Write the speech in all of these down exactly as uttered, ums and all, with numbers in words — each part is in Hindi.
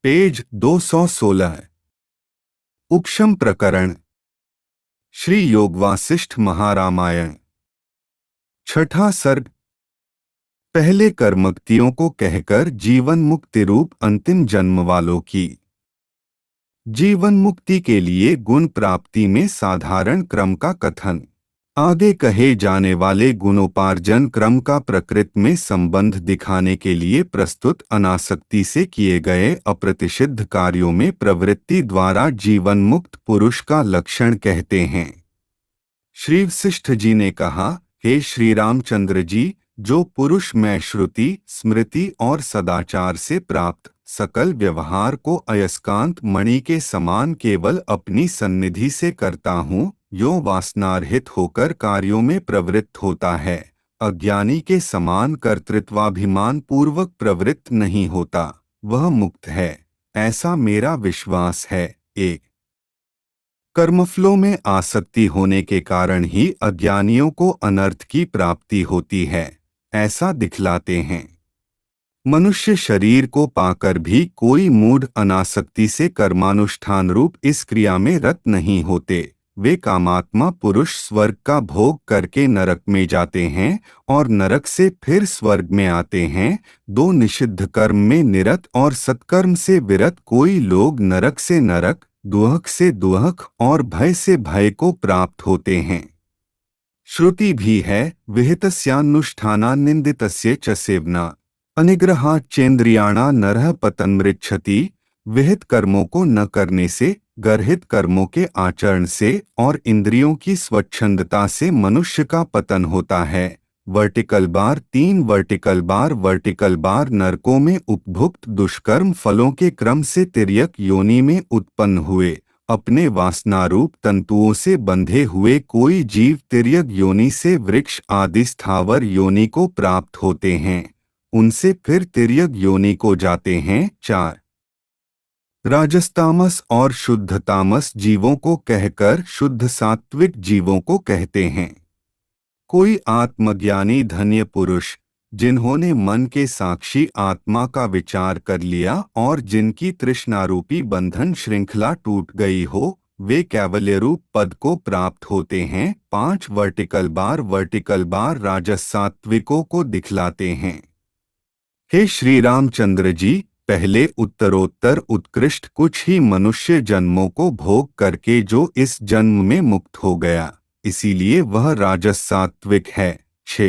पेज दो सौ सोलह। उपशम प्रकरण। श्री योग वासिष्ठ महारामायण। छठा सर्ग। पहले कर्मक्तियों को कहकर जीवन मुक्ति रूप अंतिम जन्म वालों की जीवन मुक्ति के लिए गुण प्राप्ति में साधारण क्रम का कथन। आगे कहे जाने वाले गुणोपार्जन क्रम का प्रकृति में संबंध दिखाने के लिए प्रस्तुत अनासक्ति से किए गए अप्रतिषिद्ध कार्यों में प्रवृत्ति द्वारा जीवन मुक्त पुरुष का लक्षण कहते हैं। श्री वशिष्ठ जी ने कहा, हे श्री रामचंद्र जी, जो पुरुष मैं श्रुति स्मृति और सदाचार से प्राप्त सकल व्यवहार को अयस्कांत मणि के समान केवल अपनी सन्निधि से करता हूँ, यो वासनारहित होकर कार्यों में प्रवृत्त होता है, अज्ञानी के समान कर्तृत्वाभिमान पूर्वक प्रवृत्त नहीं होता, वह मुक्त है, ऐसा मेरा विश्वास है। एक कर्मफलों में आसक्ति होने के कारण ही अज्ञानियों को अनर्थ की प्राप्ति होती है, ऐसा दिखलाते हैं। मनुष्य शरीर को पाकर भी कोई मूढ़ अनासक्ति से कर्मानुष्ठान रूप इस क्रिया में रत नहीं होते। वे कामात्मा पुरुष स्वर्ग का भोग करके नरक में जाते हैं और नरक से फिर स्वर्ग में आते हैं। दो निषिद्ध कर्म में निरत और सत्कर्म से विरत कोई लोग नरक से नरक, दुहक से दुहक और भय से भय को प्राप्त होते हैं। श्रुति भी है, विहितस्यानुष्ठाना निंदितस्य च सेवना अनिग्रहा चेन्द्रियाणा नरः पतन्मृच्छति। विहित कर्मों को न करने से, गर्हित कर्मों के आचरण से और इंद्रियों की स्वच्छंदता से मनुष्य का पतन होता है। वर्टिकल बार तीन वर्टिकल बार वर्टिकल बार नरकों में उपभुक्त दुष्कर्म फलों के क्रम से तिर्यक योनि में उत्पन्न हुए अपने वासनारूप तंतुओं से बंधे हुए कोई जीव तिर्यक योनि से वृक्ष आदि स्थावर योनि को प्राप्त होते हैं, उनसे फिर तिर्यक योनि को जाते हैं। चार राजस्तामस और शुद्ध तामस जीवों को कहकर शुद्ध सात्विक जीवों को कहते हैं। कोई आत्मज्ञानी धन्य पुरुष जिन्होंने मन के साक्षी आत्मा का विचार कर लिया और जिनकी तृष्णारूपी बंधन श्रृंखला टूट गई हो, वे कैवल्य रूप पद को प्राप्त होते हैं। पांच वर्टिकल बार वर्टिकल बार राजस सात्विकों को दिखलाते हैं। हे श्री रामचंद्र जी, पहले उत्तरोत्तर उत्कृष्ट कुछ ही मनुष्य जन्मों को भोग करके जो इस जन्म में मुक्त हो गया, इसीलिए वह राजस सात्विक है। छह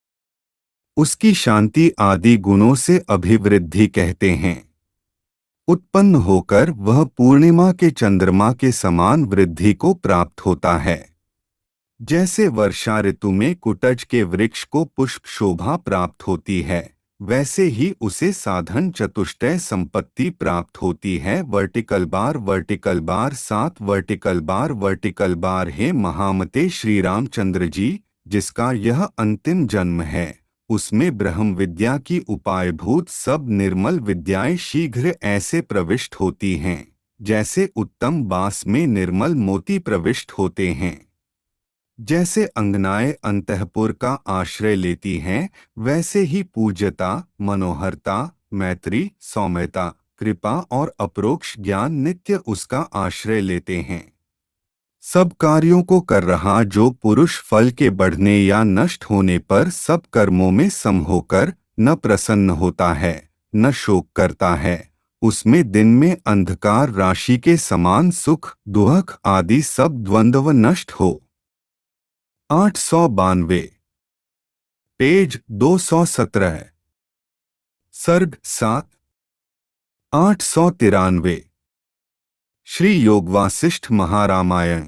उसकी शांति आदि गुणों से अभिवृद्धि कहते हैं। उत्पन्न होकर वह पूर्णिमा के चंद्रमा के समान वृद्धि को प्राप्त होता है। जैसे वर्षा ऋतु में कुटज के वृक्ष को पुष्प शोभा प्राप्त होती है, वैसे ही उसे साधन चतुष्टय संपत्ति प्राप्त होती है। वर्टिकल बार वर्टिकल बार सात वर्टिकल बार वर्टिकल बार हे महामते श्री रामचंद्र जी, जिसका यह अंतिम जन्म है, उसमें ब्रह्म विद्या की उपायभूत सब निर्मल विद्याएं शीघ्र ऐसे प्रविष्ट होती हैं, जैसे उत्तम बांस में निर्मल मोती प्रविष्ट होते हैं। जैसे अंगनाएं अंतःपुर का आश्रय लेती हैं, वैसे ही पूज्यता, मनोहरता, मैत्री, सौम्यता, कृपा और अपरोक्ष ज्ञान नित्य उसका आश्रय लेते हैं। सब कार्यों को कर रहा जो पुरुष फल के बढ़ने या नष्ट होने पर सब कर्मों में सम होकर न प्रसन्न होता है न शोक करता है, उसमें दिन में अंधकार राशि के समान सुख दुख आदि सब द्वंद्व नष्ट हो। आठ सौ बानवे। पेज दो सौ सत्रह। सर्ग सात। आठ सौ तिरानवे। श्री योग वासिष्ठ महारामायण।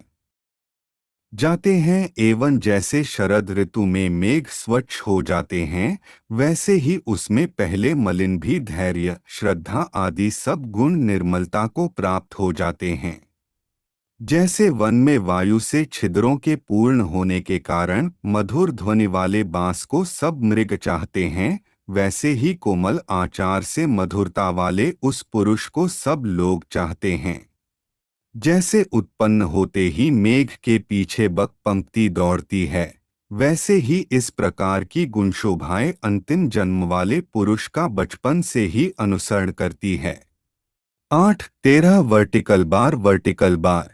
जाते हैं एवं जैसे शरद ऋतु में मेघ स्वच्छ हो जाते हैं, वैसे ही उसमें पहले मलिन भी धैर्य, श्रद्धा आदि सब गुण निर्मलता को प्राप्त हो जाते हैं। जैसे वन में वायु से छिद्रों के पूर्ण होने के कारण मधुर ध्वनि वाले बांस को सब मृग चाहते हैं, वैसे ही कोमल आचार से मधुरता वाले उस पुरुष को सब लोग चाहते हैं। जैसे उत्पन्न होते ही मेघ के पीछे बक पंक्ति दौड़ती है, वैसे ही इस प्रकार की गुणशोभाएं अंतिम जन्म वाले पुरुष का बचपन से ही अनुसरण करती है। आठ तेरह वर्टिकल बार वर्टिकल बार।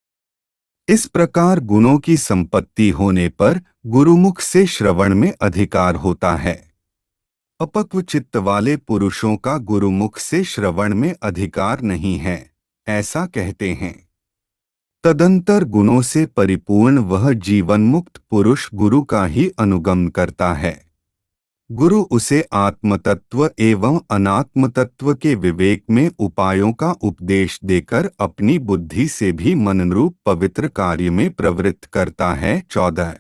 इस प्रकार गुणों की संपत्ति होने पर गुरुमुख से श्रवण में अधिकार होता है। अपक्व चित्त वाले पुरुषों का गुरुमुख से श्रवण में अधिकार नहीं है, ऐसा कहते हैं। तदंतर गुणों से परिपूर्ण वह जीवन मुक्त पुरुष गुरु का ही अनुगमन करता है। गुरु उसे आत्मतत्व एवं अनात्मतत्व के विवेक में उपायों का उपदेश देकर अपनी बुद्धि से भी मनरूप पवित्र कार्य में प्रवृत्त करता है। चौदह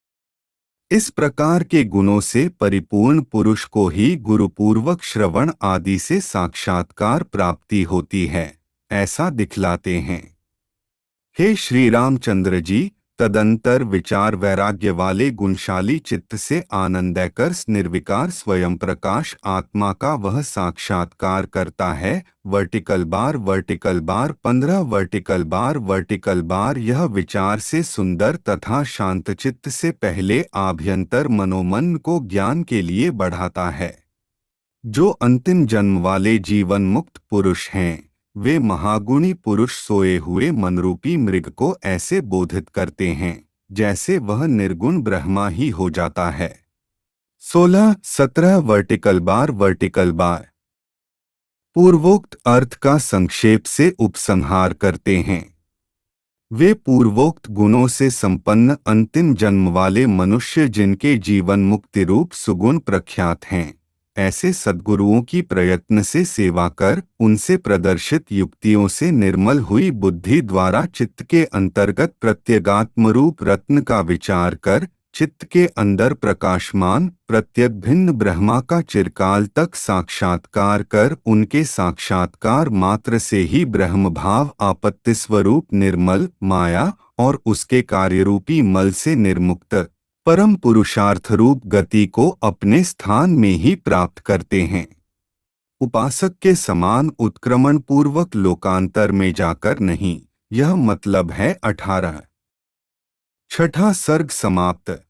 इस प्रकार के गुणों से परिपूर्ण पुरुष को ही गुरुपूर्वक श्रवण आदि से साक्षात्कार प्राप्ति होती है, ऐसा दिखलाते हैं। हे श्री रामचंद्र जी, तदंतर विचार वैराग्य वाले गुणशाली चित्त से आनंदैकर निर्विकार स्वयं प्रकाश आत्मा का वह साक्षात्कार करता है। वर्टिकल बार वर्टिकल बार पंद्रह वर्टिकल बार वर्टिकल बार यह विचार से सुंदर तथा शांत चित्त से पहले आभ्यंतर मनोमन को ज्ञान के लिए बढ़ाता है। जो अंतिम जन्म वाले जीवन मुक्त पुरुष हैं, वे महागुणी पुरुष सोए हुए मनरूपी मृग को ऐसे बोधित करते हैं जैसे वह निर्गुण ब्रह्मा ही हो जाता है। सोलह सत्रह वर्टिकल बार वर्टिकल बार पूर्वोक्त अर्थ का संक्षेप से उपसंहार करते हैं। वे पूर्वोक्त गुणों से संपन्न अंतिम जन्म वाले मनुष्य जिनके जीवन मुक्ति रूप सुगुण प्रख्यात हैं, ऐसे सद्गुरुओं की प्रयत्न से सेवा कर उनसे प्रदर्शित युक्तियों से निर्मल हुई बुद्धि द्वारा चित्त के अंतर्गत प्रत्यगात्म रूप रत्न का विचार कर चित्त के अंदर प्रकाशमान प्रत्यग भिन्न ब्रह्मा का चिरकाल तक साक्षात्कार कर उनके साक्षात्कार मात्र से ही ब्रह्म भाव आपत्ति स्वरूप निर्मल माया और उसके कार्यरूपी मल से निर्मुक्त परम पुरुषार्थ रूप गति को अपने स्थान में ही प्राप्त करते हैं। उपासक के समान उत्क्रमण पूर्वक लोकांतर में जाकर नहीं, यह मतलब है। अठारह छठा सर्ग समाप्त।